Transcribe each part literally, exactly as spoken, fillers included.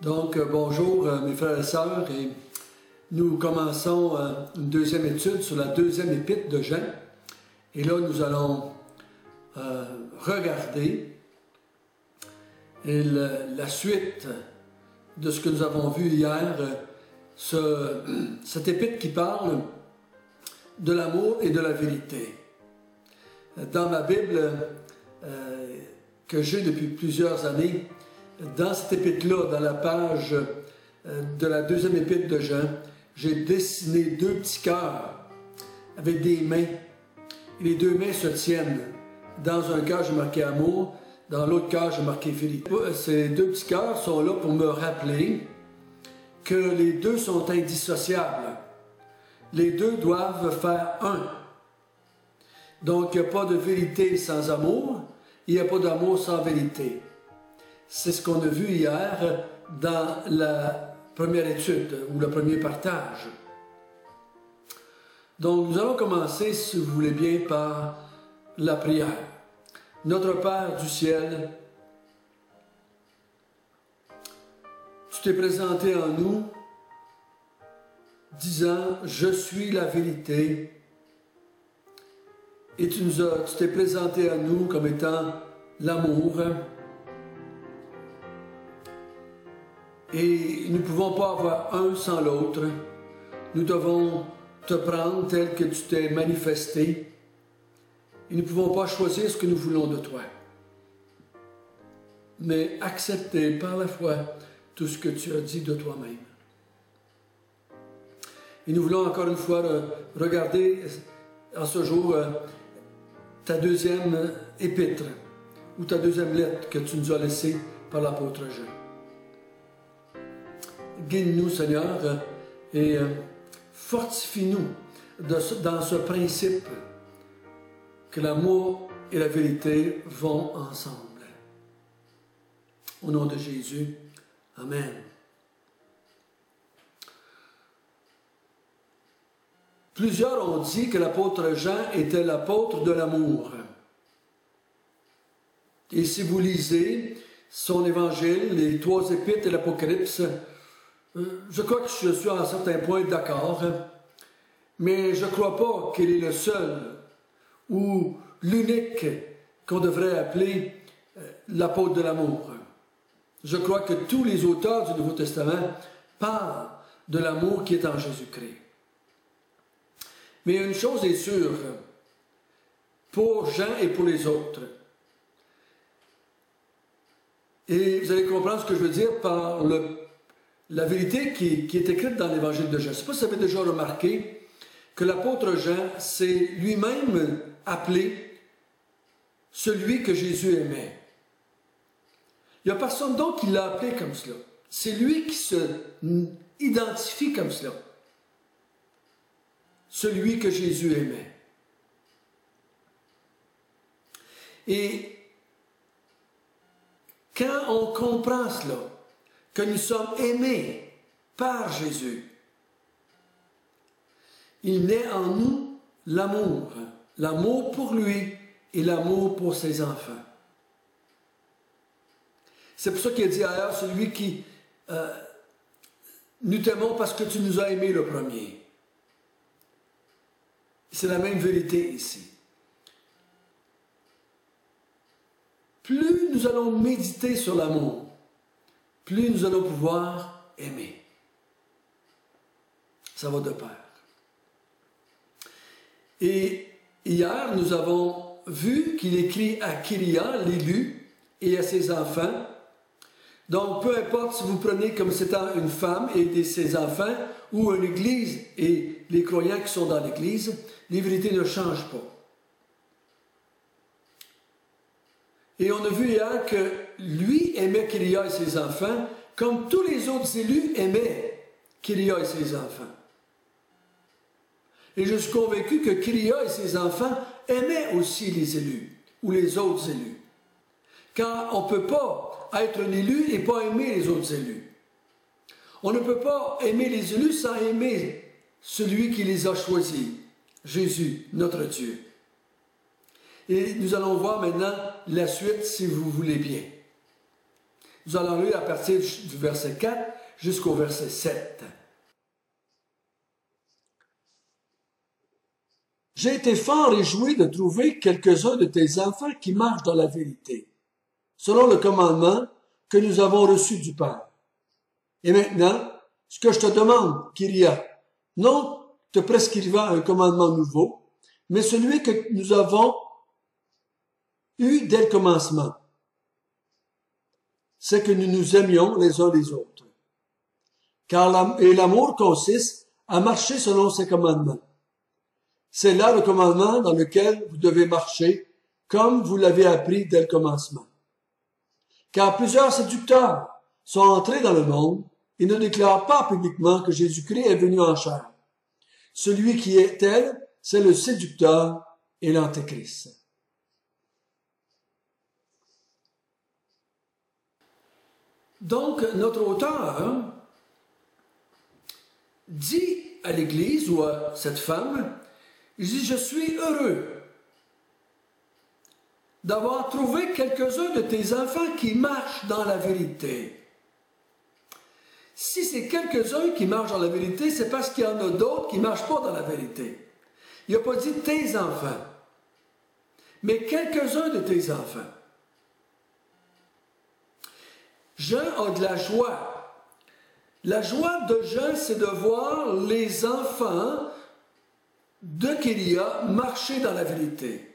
Donc, euh, bonjour euh, mes frères et sœurs, et nous commençons euh, une deuxième étude sur la deuxième épître de Jean. Et là, nous allons euh, regarder et le, la suite de ce que nous avons vu hier, euh, ce, cette épître qui parle de l'amour et de la vérité. Dans ma Bible euh, que j'ai depuis plusieurs années, dans cette épître-là, dans la page euh, de la deuxième épître de Jean, j'ai dessiné deux petits cœurs avec des mains. Et les deux mains se tiennent. Dans un cœur, j'ai marqué amour, dans l'autre cœur, j'ai marqué vérité. Ces deux petits cœurs sont là pour me rappeler que les deux sont indissociables. Les deux doivent faire un. Donc, il n'y a pas de vérité sans amour, il n'y a pas d'amour sans vérité. C'est ce qu'on a vu hier dans la première étude, ou le premier partage. Donc, nous allons commencer, si vous voulez bien, par la prière. Notre Père du ciel, tu t'es présenté en nous, disant « Je suis la vérité ». Et tu nous as, tu t'es présenté à nous comme étant l'amour. Et nous ne pouvons pas avoir un sans l'autre. Nous devons te prendre tel que tu t'es manifesté. Et nous ne pouvons pas choisir ce que nous voulons de toi. Mais accepter par la foi tout ce que tu as dit de toi-même. Et nous voulons encore une fois regarder en ce jour ta deuxième épître, ou ta deuxième lettre que tu nous as laissée par l'apôtre Jean. Guide-nous, Seigneur, et fortifie-nous dans ce principe que l'amour et la vérité vont ensemble. Au nom de Jésus, Amen. Plusieurs ont dit que l'apôtre Jean était l'apôtre de l'amour. Et si vous lisez son évangile, les trois épîtres et l'Apocalypse, je crois que je suis à un certain point d'accord, mais je ne crois pas qu'il est le seul ou l'unique qu'on devrait appeler l'apôtre de l'amour. Je crois que tous les auteurs du Nouveau Testament parlent de l'amour qui est en Jésus-Christ. Mais une chose est sûre, pour Jean et pour les autres, et vous allez comprendre ce que je veux dire par le, la vérité qui, qui est écrite dans l'évangile de Jean. Je ne sais pas si vous avez déjà remarqué que l'apôtre Jean s'est lui-même appelé celui que Jésus aimait. Il n'y a personne d'autre qui l'a appelé comme cela. C'est lui qui se identifie comme cela. Celui que Jésus aimait. Et quand on comprend cela, que nous sommes aimés par Jésus, il naît en nous l'amour, l'amour pour lui et l'amour pour ses enfants. C'est pour ça qu'il a dit ailleurs, celui qui euh, nous t'aimons parce que tu nous as aimés le premier. C'est la même vérité ici. Plus nous allons méditer sur l'amour, plus nous allons pouvoir aimer. Ça va de pair. Et hier, nous avons vu qu'il écrit à Kyria, l'élu, et à ses enfants. Donc, peu importe si vous prenez comme étant une femme et ses enfants, ou une église et les croyants qui sont dans l'église, les vérités ne changent pas. Et on a vu hier que lui aimait Kyria et ses enfants, comme tous les autres élus aimaient Kyria et ses enfants. Et je suis convaincu que Kyria et ses enfants aimaient aussi les élus, ou les autres élus. Car on ne peut pas être un élu et pas aimer les autres élus. On ne peut pas aimer les élus sans aimer celui qui les a choisis, Jésus, notre Dieu. Et nous allons voir maintenant la suite, si vous voulez bien. Nous allons lire à partir du verset quatre jusqu'au verset sept. J'ai été fort réjoui de trouver quelques-uns de tes enfants qui marchent dans la vérité, selon le commandement que nous avons reçu du Père. Et maintenant, ce que je te demande, Kyria, non te prescrivant un commandement nouveau, mais celui que nous avons eu dès le commencement, c'est que nous nous aimions les uns les autres. Car et l'amour consiste à marcher selon ses commandements. C'est là le commandement dans lequel vous devez marcher, comme vous l'avez appris dès le commencement. Car plusieurs séducteurs sont entrés dans le monde et ne déclarent pas publiquement que Jésus-Christ est venu en chair. Celui qui est tel, c'est le séducteur et l'antéchrist. Donc, notre auteur dit à l'Église ou à cette femme, il dit, je suis heureux d'avoir trouvé quelques-uns de tes enfants qui marchent dans la vérité. Si c'est quelques-uns qui marchent dans la vérité, c'est parce qu'il y en a d'autres qui ne marchent pas dans la vérité. Il n'a pas dit tes enfants, mais quelques-uns de tes enfants. Jean a de la joie. La joie de Jean, c'est de voir les enfants de Kyria marcher dans la vérité.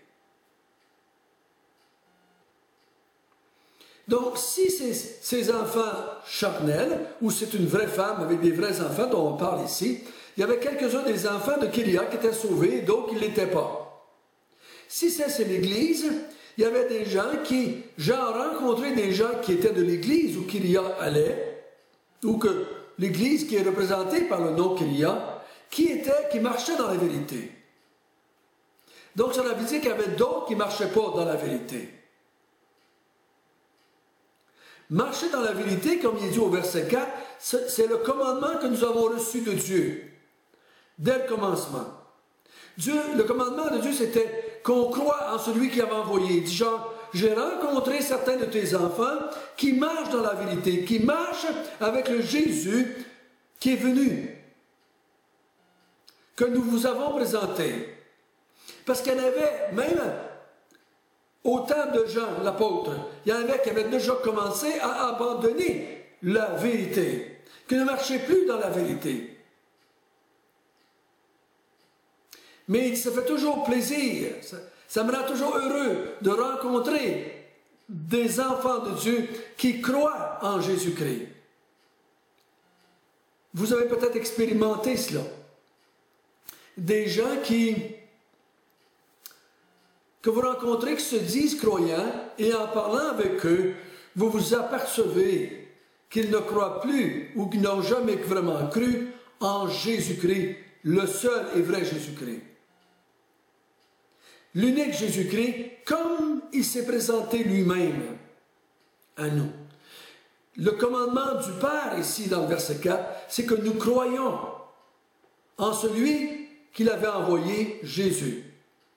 Donc, si c'est ces enfants charnels, ou c'est une vraie femme avec des vrais enfants dont on parle ici, il y avait quelques-uns des enfants de Kyria qui étaient sauvés, d'autres qui ne l'étaient pas. Si c'est l'Église, il y avait des gens qui, Jean a rencontré des gens qui étaient de l'Église où Kyria allait, ou que l'Église qui est représentée par le nom Kyria, qui étaient, qui marchaient dans la vérité. Donc, ça veut dire qu'il y avait d'autres qui ne marchaient pas dans la vérité. Marcher dans la vérité, comme il est dit au verset quatre, c'est le commandement que nous avons reçu de Dieu, dès le commencement. Dieu, le commandement de Dieu, c'était qu'on croit en celui qui avait envoyé. Il dit genre, j'ai rencontré certains de tes enfants qui marchent dans la vérité, qui marchent avec le Jésus qui est venu, que nous vous avons présenté. Parce qu'il y en avait, même au temps de Jean, l'apôtre, il y en avait qui avaient déjà commencé à abandonner la vérité, qui ne marchaient plus dans la vérité. Mais il se fait toujours plaisir, ça, ça me rend toujours heureux de rencontrer des enfants de Dieu qui croient en Jésus-Christ. Vous avez peut-être expérimenté cela. Des gens qui, que vous rencontrez qui se disent croyants et en parlant avec eux, vous vous apercevez qu'ils ne croient plus ou qu'ils n'ont jamais vraiment cru en Jésus-Christ, le seul et vrai Jésus-Christ. L'unique Jésus-Christ, comme il s'est présenté lui-même à nous. Le commandement du Père, ici dans le verset quatre, c'est que nous croyons en celui qu'il avait envoyé, Jésus.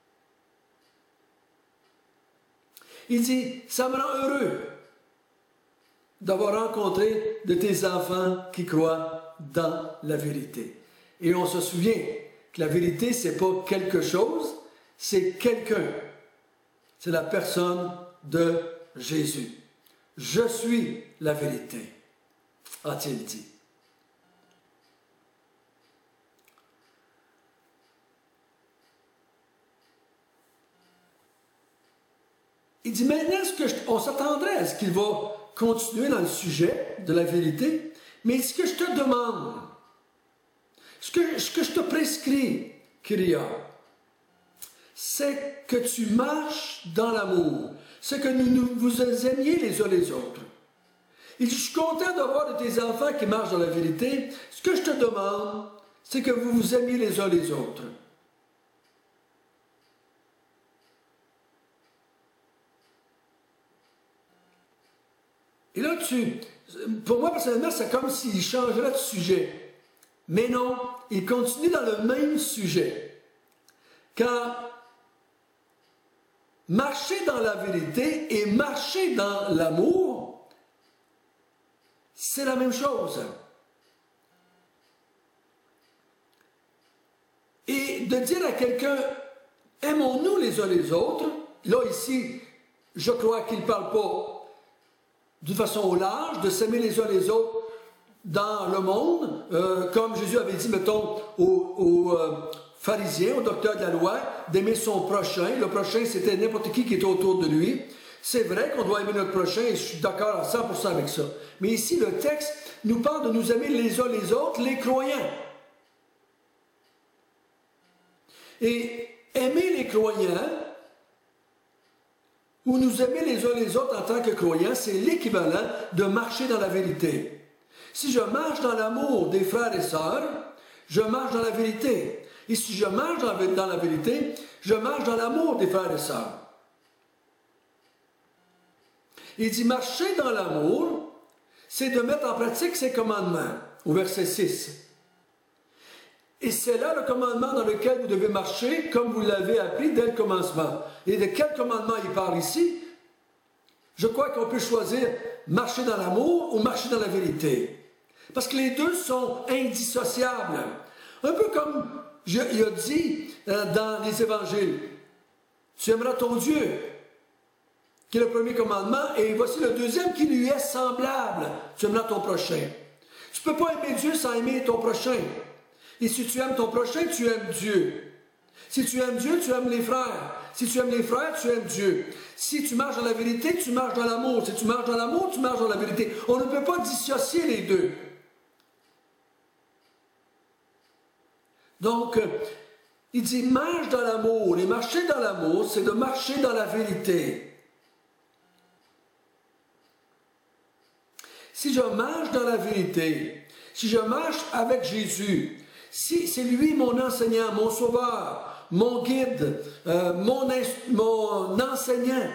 Il dit, ça me rend heureux d'avoir rencontré de tes enfants qui croient dans la vérité. Et on se souvient que la vérité, ce n'est pas quelque chose, c'est quelqu'un. C'est la personne de Jésus. Je suis la vérité, a-t-il dit. Il dit maintenant, ce que je, on s'attendrait à ce qu'il va continuer dans le sujet de la vérité, mais ce que je te demande, ce que, ce que je te prescris, Kyria, c'est que tu marches dans l'amour, c'est que nous, nous vous aimiez les uns les autres. Il dit, je suis content d'avoir de tes enfants qui marchent dans la vérité. Ce que je te demande, c'est que vous vous aimiez les uns les autres. Et là, tu, pour moi, personnellement, c'est comme s'il changerait de sujet. Mais non, il continue dans le même sujet. Car marcher dans la vérité et marcher dans l'amour, c'est la même chose. Et de dire à quelqu'un, aimons-nous les uns les autres, là ici, je crois qu'il ne parle pas d'une façon au large, de s'aimer les uns les autres dans le monde, euh, comme Jésus avait dit, mettons, aux, aux euh, pharisiens, aux docteurs de la loi, d'aimer son prochain. Le prochain, c'était n'importe qui qui était autour de lui. C'est vrai qu'on doit aimer notre prochain, et je suis d'accord à cent pour cent avec ça. Mais ici, le texte nous parle de nous aimer les uns les autres, les croyants. Et aimer les croyants, ou nous aimer les uns les autres en tant que croyants, c'est l'équivalent de marcher dans la vérité. Si je marche dans l'amour des frères et sœurs, je marche dans la vérité. Et si je marche dans la, dans la vérité, je marche dans l'amour des frères et sœurs. Il dit marcher dans l'amour, c'est de mettre en pratique ses commandements, au verset six. Et c'est là le commandement dans lequel vous devez marcher, comme vous l'avez appris dès le commencement. Et de quel commandement il parle ici? Je crois qu'on peut choisir marcher dans l'amour ou marcher dans la vérité. Parce que les deux sont indissociables. Un peu comme je, il a dit euh, dans les évangiles. Tu aimeras ton Dieu, qui est le premier commandement, et voici le deuxième qui lui est semblable. Tu aimeras ton prochain. Tu ne peux pas aimer Dieu sans aimer ton prochain. Et si tu aimes ton prochain, tu aimes Dieu. Si tu aimes Dieu, tu aimes les frères. Si tu aimes les frères, tu aimes Dieu. Si tu marches dans la vérité, tu marches dans l'amour. Si tu marches dans l'amour, tu marches dans la vérité. On ne peut pas dissocier les deux. Donc, il dit, marche dans l'amour. Et marcher dans l'amour, c'est de marcher dans la vérité. Si je marche dans la vérité, si je marche avec Jésus, si c'est lui mon enseignant, mon sauveur, mon guide, euh, mon, mon enseignant,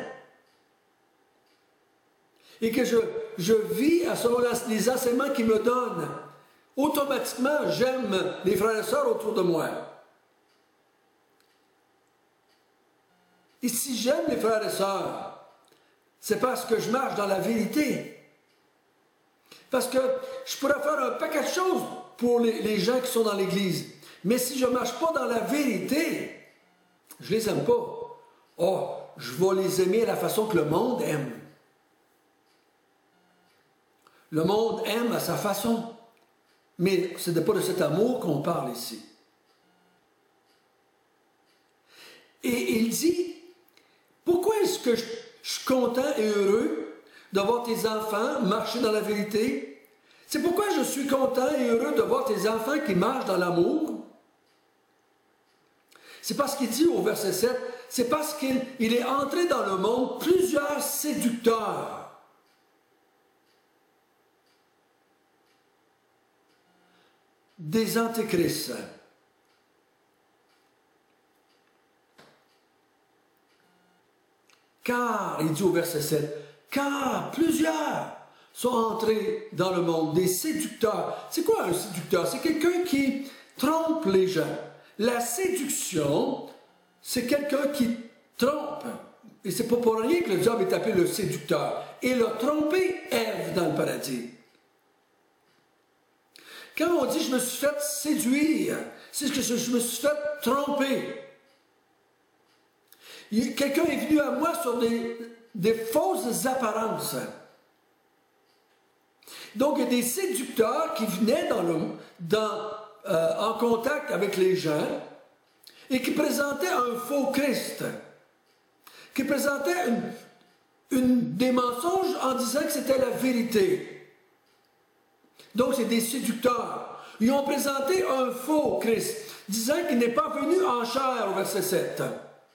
et que je, je vis à selon les enseignements qu'il me donne, automatiquement, j'aime les frères et sœurs autour de moi. Et si j'aime les frères et sœurs, c'est parce que je marche dans la vérité. Parce que je pourrais faire un paquet de choses pour les, les gens qui sont dans l'Église. Mais si je ne marche pas dans la vérité, je ne les aime pas. Oh, je vais les aimer à la façon que le monde aime. Le monde aime à sa façon. Mais ce n'est pas de cet amour qu'on parle ici. Et il dit, pourquoi est-ce que je, je suis content et heureux de voir tes enfants marcher dans la vérité? C'est pourquoi je suis content et heureux de voir tes enfants qui marchent dans l'amour. C'est parce qu'il dit au verset sept, c'est parce qu'il il est entré dans le monde plusieurs séducteurs. Des antéchrists. Car, il dit au verset sept, car plusieurs sont entrés dans le monde, des séducteurs. C'est quoi un séducteur? C'est quelqu'un qui trompe les gens. La séduction, c'est quelqu'un qui trompe. Et c'est pas pour rien que le diable est appelé le séducteur. Et il a trompé Ève dans le paradis. Quand on dit « je me suis fait séduire », c'est que je me suis fait tromper. Quelqu'un est venu à moi sur des, des fausses apparences. Donc, il y a des séducteurs qui venaient dans le, dans, euh, en contact avec les gens et qui présentaient un faux Christ, qui présentaient une, une, des mensonges en disant que c'était la vérité. Donc, c'est des séducteurs. Ils ont présenté un faux Christ, disant qu'il n'est pas venu en chair, au verset sept.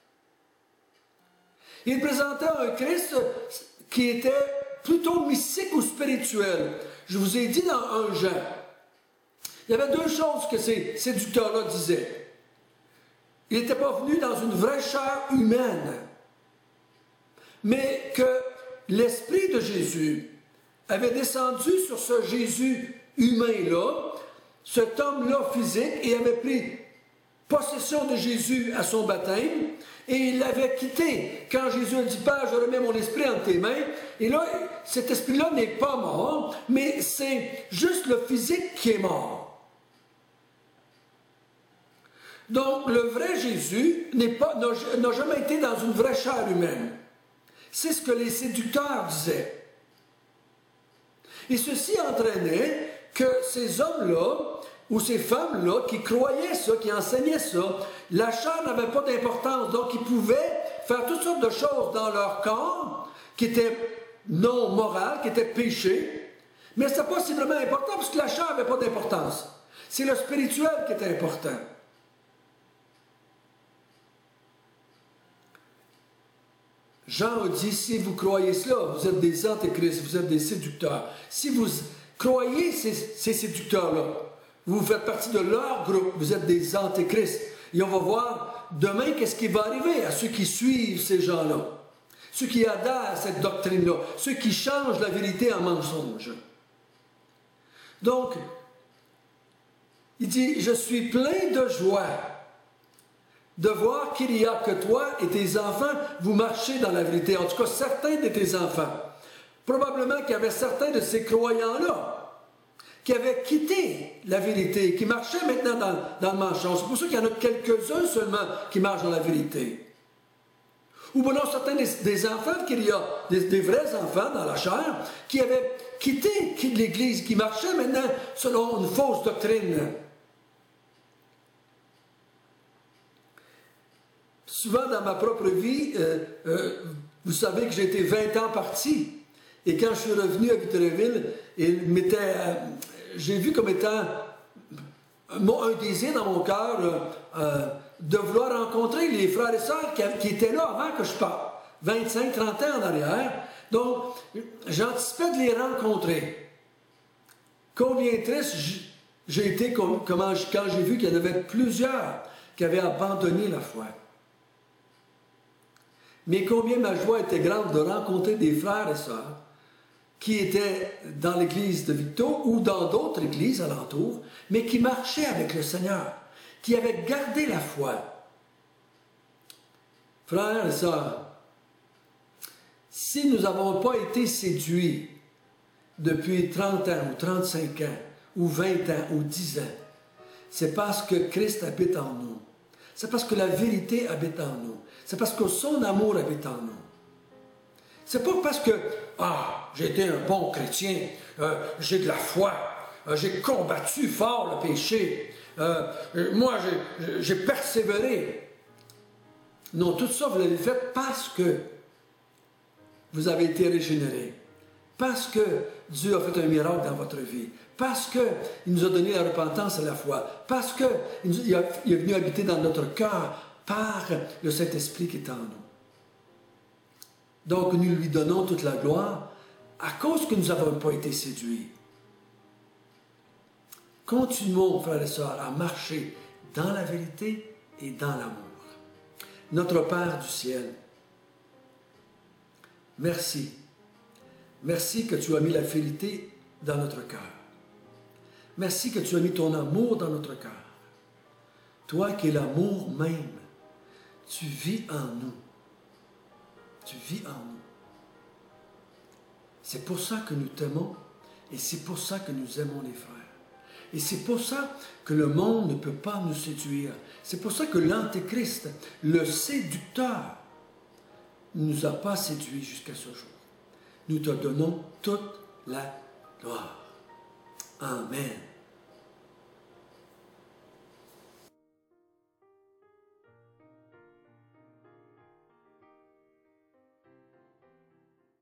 Ils présentaient un Christ qui était plutôt mystique ou spirituel. Je vous ai dit dans un Jean, il y avait deux choses que ces séducteurs-là disaient. Il n'était pas venu dans une vraie chair humaine, mais que l'Esprit de Jésus avait descendu sur ce Jésus humain-là, cet homme-là physique, et avait pris possession de Jésus à son baptême, et il l'avait quitté. Quand Jésus a dit « Père, je remets mon esprit entre tes mains », Et là, cet esprit-là n'est pas mort, mais c'est juste le physique qui est mort. Donc, le vrai Jésus n'est pas, n'a jamais été dans une vraie chair humaine. C'est ce que les séducteurs disaient. Et ceci entraînait que ces hommes-là, ou ces femmes-là, qui croyaient ça, qui enseignaient ça, la chair n'avait pas d'importance. Donc, ils pouvaient faire toutes sortes de choses dans leur corps qui étaient non morales, qui étaient péchés. Mais ce n'était pas si vraiment important, parce que la chair n'avait pas d'importance. C'est le spirituel qui était important. Jean a dit, si vous croyez cela, vous êtes des antéchrists, vous êtes des séducteurs. Si vous croyez ces, ces séducteurs-là, vous faites partie de leur groupe, vous êtes des antéchrists. Et on va voir demain qu'est-ce qui va arriver à ceux qui suivent ces gens-là, ceux qui adhèrent à cette doctrine-là, ceux qui changent la vérité en mensonge. Donc, il dit, je suis plein de joie de voir qu'il n'y a que toi et tes enfants, vous marchez dans la vérité. En tout cas, certains de tes enfants. Probablement qu'il y avait certains de ces croyants-là qui avaient quitté la vérité, qui marchaient maintenant dans, dans le mensonge. C'est pour ça qu'il y en a quelques-uns seulement qui marchent dans la vérité. Ou bien non, certains des, des enfants, qu'il y a des, des vrais enfants dans la chair, qui avaient quitté l'Église, qui marchaient maintenant selon une fausse doctrine. Souvent dans ma propre vie, euh, euh, vous savez que j'ai été vingt ans parti. Et quand je suis revenu à Victoriaville, euh, j'ai vu comme étant un, un désir dans mon cœur euh, euh, de vouloir rencontrer les frères et sœurs qui, qui étaient là avant que je parte, vingt-cinq trente ans en arrière. Donc, j'anticipais de les rencontrer. Combien triste j'ai été comme, comment, quand j'ai vu qu'il y en avait plusieurs qui avaient abandonné la foi. Mais combien ma joie était grande de rencontrer des frères et sœurs qui étaient dans l'église de Victo ou dans d'autres églises alentours, mais qui marchaient avec le Seigneur, qui avaient gardé la foi. Frères et sœurs, si nous n'avons pas été séduits depuis trente ans ou trente-cinq ans ou vingt ans ou dix ans, c'est parce que Christ habite en nous. C'est parce que la vérité habite en nous. C'est parce que son amour habite en nous. C'est pas parce que, ah, j'ai été un bon chrétien, euh, j'ai de la foi, euh, j'ai combattu fort le péché, euh, moi j'ai persévéré. Non, tout ça vous l'avez fait parce que vous avez été régénéré, parce que Dieu a fait un miracle dans votre vie, parce qu'il nous a donné la repentance et la foi, parce qu'il est venu habiter dans notre cœur par le Saint-Esprit qui est en nous. Donc nous lui donnons toute la gloire à cause que nous n'avons pas été séduits. Continuons, frères et sœurs, à marcher dans la vérité et dans l'amour. Notre Père du ciel, merci. Merci que tu as mis la vérité dans notre cœur. Merci que tu as mis ton amour dans notre cœur. Toi qui es l'amour même, tu vis en nous. Tu vis en nous. C'est pour ça que nous t'aimons et c'est pour ça que nous aimons les frères. Et c'est pour ça que le monde ne peut pas nous séduire. C'est pour ça que l'Antéchrist, le séducteur, ne nous a pas séduits jusqu'à ce jour. Nous te donnons toute la gloire. Amen.